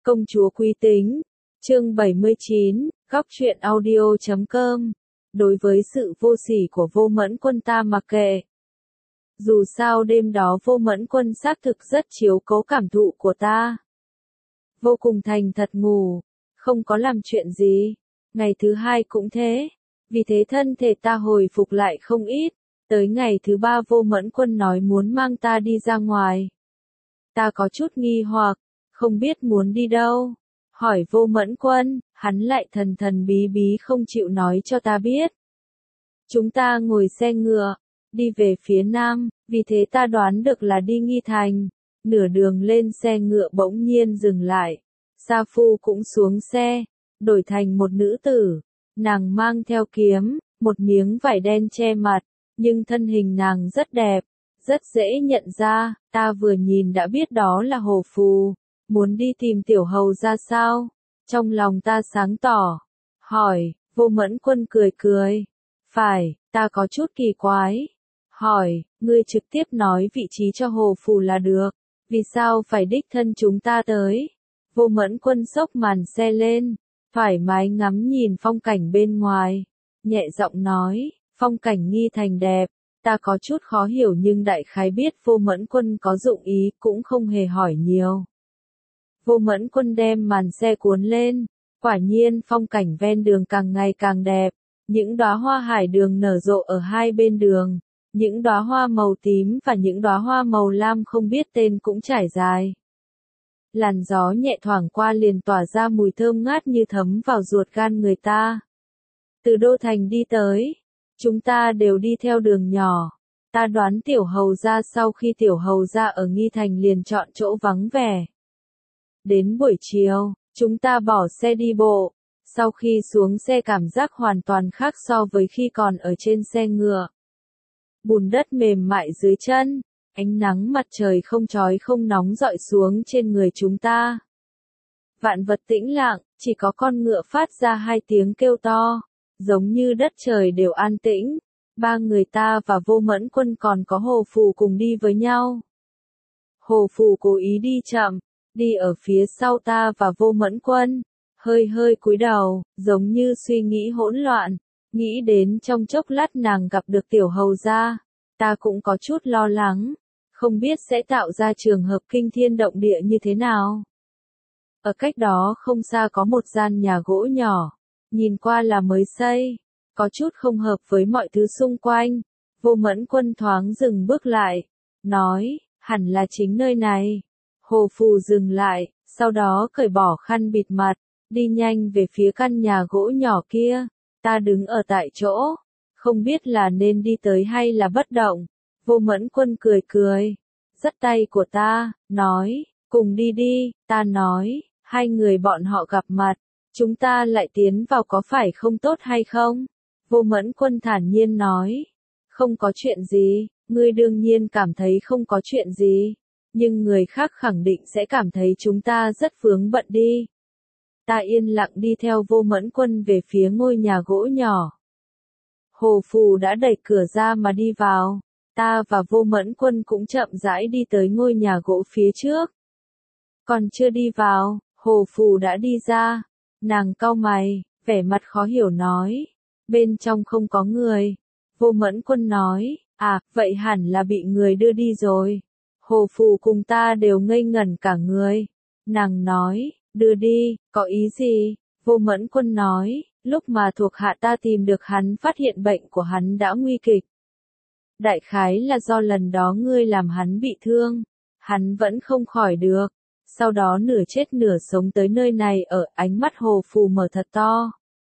Công chúa Quý Tính, chương 79, góc truyện audio.com. Đối với sự vô sỉ của Vô Mẫn Quân ta mặc kệ. Dù sao đêm đó Vô Mẫn Quân xác thực rất chiếu cố cảm thụ của ta. Vô cùng thành thật ngủ, không có làm chuyện gì. Ngày thứ hai cũng thế, vì thế thân thể ta hồi phục lại không ít. Tới ngày thứ ba Vô Mẫn Quân nói muốn mang ta đi ra ngoài. Ta có chút nghi hoặc, không biết muốn đi đâu. Hỏi Vô Mẫn Quân, hắn lại thần thần bí bí không chịu nói cho ta biết. Chúng ta ngồi xe ngựa, đi về phía nam, vì thế ta đoán được là đi Nghi Thành. Nửa đường lên xe ngựa bỗng nhiên dừng lại. Sa Phu cũng xuống xe, đổi thành một nữ tử. Nàng mang theo kiếm, một miếng vải đen che mặt, nhưng thân hình nàng rất đẹp, rất dễ nhận ra, ta vừa nhìn đã biết đó là Hồ Phù. Muốn đi tìm tiểu hầu ra sao? Trong lòng ta sáng tỏ. Hỏi, Vô Mẫn Quân cười cười. Phải, ta có chút kỳ quái. Hỏi, ngươi trực tiếp nói vị trí cho Hồ Phù là được. Vì sao phải đích thân chúng ta tới? Vô Mẫn Quân xốc màn xe lên, thoải mái ngắm nhìn phong cảnh bên ngoài. Nhẹ giọng nói, phong cảnh Nghi Thành đẹp. Ta có chút khó hiểu nhưng đại khái biết Vô Mẫn Quân có dụng ý cũng không hề hỏi nhiều. Vô Mẫn Quân đem màn xe cuốn lên, quả nhiên phong cảnh ven đường càng ngày càng đẹp, những đóa hoa hải đường nở rộ ở hai bên đường, những đóa hoa màu tím và những đóa hoa màu lam không biết tên cũng trải dài. Làn gió nhẹ thoảng qua liền tỏa ra mùi thơm ngát như thấm vào ruột gan người ta. Từ Đô Thành đi tới, chúng ta đều đi theo đường nhỏ. Ta đoán tiểu hầu ra sau khi tiểu hầu ra ở Nghi Thành liền chọn chỗ vắng vẻ. Đến buổi chiều, chúng ta bỏ xe đi bộ. Sau khi xuống xe cảm giác hoàn toàn khác so với khi còn ở trên xe ngựa. Bùn đất mềm mại dưới chân, ánh nắng mặt trời không chói không nóng rọi xuống trên người chúng ta. Vạn vật tĩnh lặng, chỉ có con ngựa phát ra hai tiếng kêu to, giống như đất trời đều an tĩnh. Ba người ta và Vô Mẫn Quân còn có Hồ Phù cùng đi với nhau. Hồ Phù cố ý đi chậm, đi ở phía sau ta và Vô Mẫn Quân, hơi hơi cúi đầu, giống như suy nghĩ hỗn loạn, nghĩ đến trong chốc lát nàng gặp được tiểu hầu gia, ta cũng có chút lo lắng, không biết sẽ tạo ra trường hợp kinh thiên động địa như thế nào. Ở cách đó không xa có một gian nhà gỗ nhỏ, nhìn qua là mới xây, có chút không hợp với mọi thứ xung quanh. Vô Mẫn Quân thoáng dừng bước lại, nói, hẳn là chính nơi này. Hồ Phù dừng lại, sau đó cởi bỏ khăn bịt mặt, đi nhanh về phía căn nhà gỗ nhỏ kia. Ta đứng ở tại chỗ, không biết là nên đi tới hay là bất động. Vô Mẫn Quân cười cười, dắt tay của ta, nói, cùng đi đi. Ta nói, hai người bọn họ gặp mặt, chúng ta lại tiến vào có phải không tốt hay không? Vô Mẫn Quân thản nhiên nói, không có chuyện gì, ngươi đương nhiên cảm thấy không có chuyện gì. Nhưng người khác khẳng định sẽ cảm thấy chúng ta rất vướng bận đi. Ta yên lặng đi theo Vô Mẫn Quân về phía ngôi nhà gỗ nhỏ. Hồ Phù đã đẩy cửa ra mà đi vào. Ta và Vô Mẫn Quân cũng chậm rãi đi tới ngôi nhà gỗ phía trước. Còn chưa đi vào, Hồ Phù đã đi ra. Nàng cau mày, vẻ mặt khó hiểu nói. Bên trong không có người. Vô Mẫn Quân nói, à, vậy hẳn là bị người đưa đi rồi. Hồ Phù cùng ta đều ngây ngẩn cả người. Nàng nói, đưa đi, có ý gì? Vô Mẫn Quân nói, lúc mà thuộc hạ ta tìm được hắn phát hiện bệnh của hắn đã nguy kịch. Đại khái là do lần đó ngươi làm hắn bị thương. Hắn vẫn không khỏi được. Sau đó nửa chết nửa sống tới nơi này ở ánh mắt Hồ Phù mở thật to.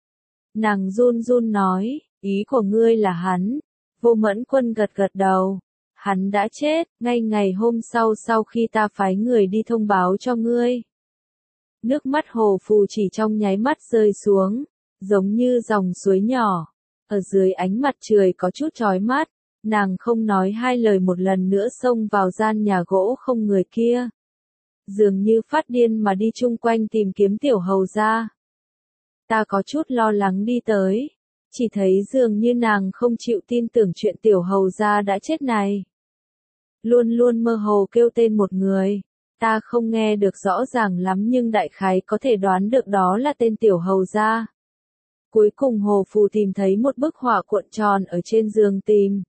Nàng run run nói, ý của ngươi là hắn. Vô Mẫn Quân gật gật đầu. Hắn đã chết, ngay ngày hôm sau khi ta phái người đi thông báo cho ngươi. Nước mắt Hồ Phù chỉ trong nháy mắt rơi xuống, giống như dòng suối nhỏ. Ở dưới ánh mặt trời có chút chói mắt, nàng không nói hai lời một lần nữa xông vào gian nhà gỗ không người kia. Dường như phát điên mà đi chung quanh tìm kiếm tiểu hầu gia. Ta có chút lo lắng đi tới, chỉ thấy dường như nàng không chịu tin tưởng chuyện tiểu hầu gia đã chết này. Luôn luôn mơ hồ kêu tên một người, Ta không nghe được rõ ràng lắm nhưng đại khái có thể đoán được đó là tên tiểu hầu gia. Cuối cùng Hồ Phù tìm thấy một bức họa cuộn tròn ở trên giường tìm.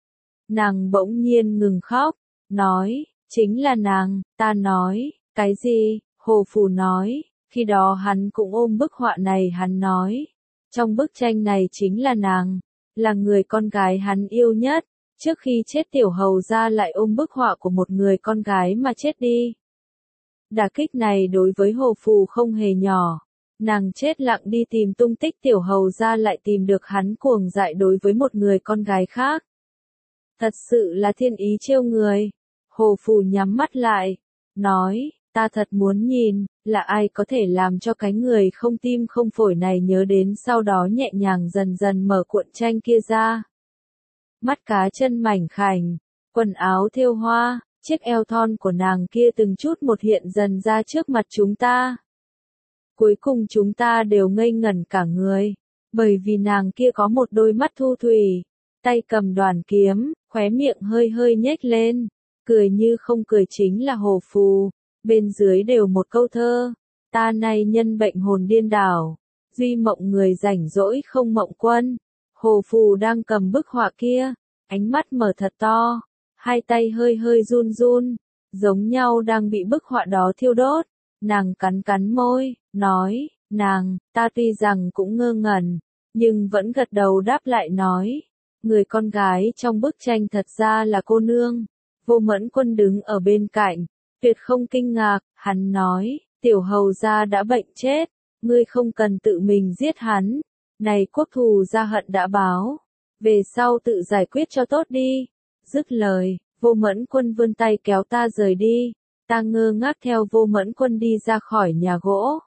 Nàng bỗng nhiên ngừng khóc, nói, chính là nàng. Ta nói, cái gì? Hồ Phù nói, khi đó hắn cũng ôm bức họa này. Hắn nói, trong bức tranh này chính là nàng, là người con gái hắn yêu nhất. Trước khi chết tiểu hầu gia lại ôm bức họa của một người con gái mà chết đi. Đả kích này đối với Hồ Phù không hề nhỏ. Nàng chết lặng đi tìm tung tích tiểu hầu gia lại tìm được hắn cuồng dại đối với một người con gái khác. Thật sự là thiên ý trêu người. Hồ Phù nhắm mắt lại, nói, ta thật muốn nhìn, là ai có thể làm cho cái người không tim không phổi này nhớ đến, sau đó nhẹ nhàng dần dần mở cuộn tranh kia ra. Mắt cá chân mảnh khảnh, quần áo thêu hoa, chiếc eo thon của nàng kia từng chút một hiện dần ra trước mặt chúng ta. Cuối cùng chúng ta đều ngây ngẩn cả người, bởi vì nàng kia có một đôi mắt thu thủy, tay cầm đoàn kiếm, khóe miệng hơi hơi nhếch lên, cười như không cười chính là Hồ Phù, bên dưới đều một câu thơ, ta nay nhân bệnh hồn điên đảo, duy mộng người rảnh rỗi không mộng quân. Hồ Phù đang cầm bức họa kia, ánh mắt mở thật to, hai tay hơi hơi run run, giống nhau đang bị bức họa đó thiêu đốt. Nàng cắn cắn môi, nói, nàng, ta tuy rằng cũng ngơ ngẩn, nhưng vẫn gật đầu đáp lại nói, người con gái trong bức tranh thật ra là cô nương. Vô Mẫn Quân đứng ở bên cạnh, tuyệt không kinh ngạc, hắn nói, tiểu hầu gia đã bệnh chết, ngươi không cần tự mình giết hắn, này quốc thù gia hận đã báo, về sau tự giải quyết cho tốt đi. Dứt lời, Vô Mẫn Quân vươn tay kéo ta rời đi. Ta ngơ ngác theo Vô Mẫn Quân đi ra khỏi nhà gỗ.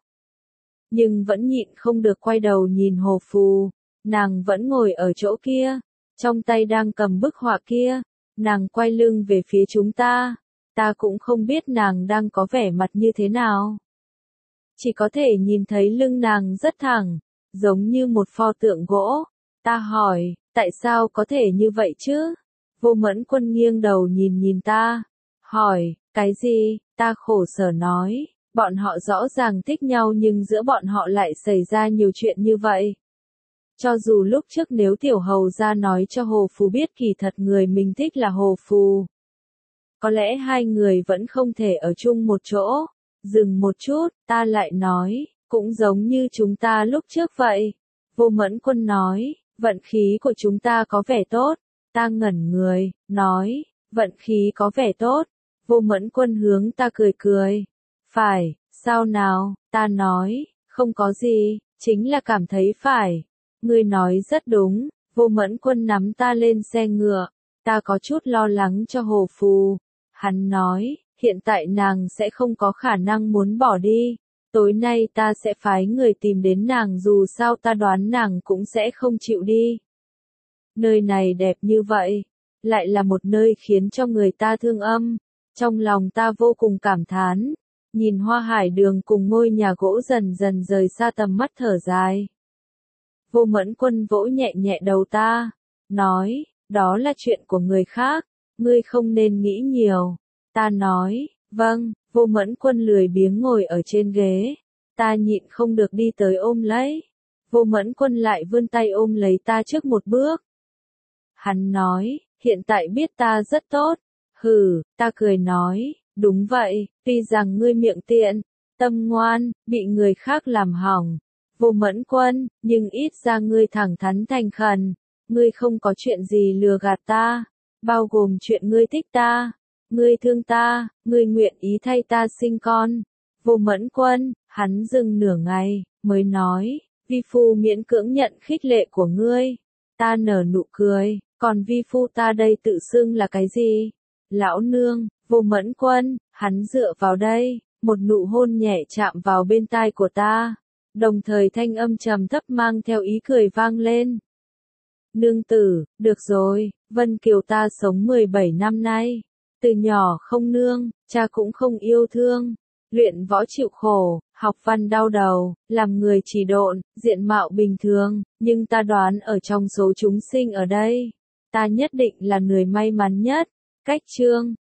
Nhưng vẫn nhịn không được quay đầu nhìn Hồ Phù. Nàng vẫn ngồi ở chỗ kia, trong tay đang cầm bức họa kia. Nàng quay lưng về phía chúng ta. Ta cũng không biết nàng đang có vẻ mặt như thế nào. Chỉ có thể nhìn thấy lưng nàng rất thẳng, giống như một pho tượng gỗ. Ta hỏi, tại sao có thể như vậy chứ? Vô Mẫn Quân nghiêng đầu nhìn ta, hỏi, cái gì? Ta khổ sở nói, bọn họ rõ ràng thích nhau nhưng giữa bọn họ lại xảy ra nhiều chuyện như vậy. Cho dù lúc trước nếu tiểu hầu gia nói cho Hồ Phù biết kỳ thật người mình thích là Hồ Phù, có lẽ hai người vẫn không thể ở chung một chỗ. Dừng một chút, ta lại nói, cũng giống như chúng ta lúc trước vậy. Vô Mẫn Quân nói, vận khí của chúng ta có vẻ tốt. Ta ngẩn người, nói, vận khí có vẻ tốt. Vô Mẫn Quân hướng ta cười cười. Phải, sao nào? Ta nói, không có gì, chính là cảm thấy phải. Ngươi nói rất đúng. Vô Mẫn Quân nắm ta lên xe ngựa. Ta có chút lo lắng cho Hồ Phù. Hắn nói, hiện tại nàng sẽ không có khả năng muốn bỏ đi. Tối nay ta sẽ phái người tìm đến nàng, dù sao ta đoán nàng cũng sẽ không chịu đi. Nơi này đẹp như vậy, lại là một nơi khiến cho người ta thương âm. Trong lòng ta vô cùng cảm thán, nhìn hoa hải đường cùng ngôi nhà gỗ dần dần rời xa tầm mắt thở dài. Vô Mẫn Quân vỗ nhẹ nhẹ đầu ta, nói, đó là chuyện của người khác, ngươi không nên nghĩ nhiều. Ta nói, vâng. Vô Mẫn Quân lười biếng ngồi ở trên ghế, ta nhịn không được đi tới ôm lấy. Vô Mẫn Quân lại vươn tay ôm lấy ta trước một bước. Hắn nói, hiện tại biết ta rất tốt. Hừ, ta cười nói, đúng vậy, tuy rằng ngươi miệng tiện, tâm ngoan, bị người khác làm hỏng. Vô Mẫn Quân, nhưng ít ra ngươi thẳng thắn thành khẩn, ngươi không có chuyện gì lừa gạt ta, bao gồm chuyện ngươi thích ta, ngươi thương ta, ngươi nguyện ý thay ta sinh con. Vô Mẫn Quân, hắn dừng nửa ngày, mới nói, vi phu miễn cưỡng nhận khích lệ của ngươi. Ta nở nụ cười, còn vi phu ta đây tự xưng là cái gì? Lão nương. Vô Mẫn Quân, hắn dựa vào đây, một nụ hôn nhẹ chạm vào bên tai của ta, đồng thời thanh âm trầm thấp mang theo ý cười vang lên. Nương tử, được rồi, Vân Kiều ta sống 17 năm nay, từ nhỏ không nương, cha cũng không yêu thương, luyện võ chịu khổ, học văn đau đầu, làm người chỉ độn, diện mạo bình thường, nhưng ta đoán ở trong số chúng sinh ở đây, ta nhất định là người may mắn nhất. Cách chương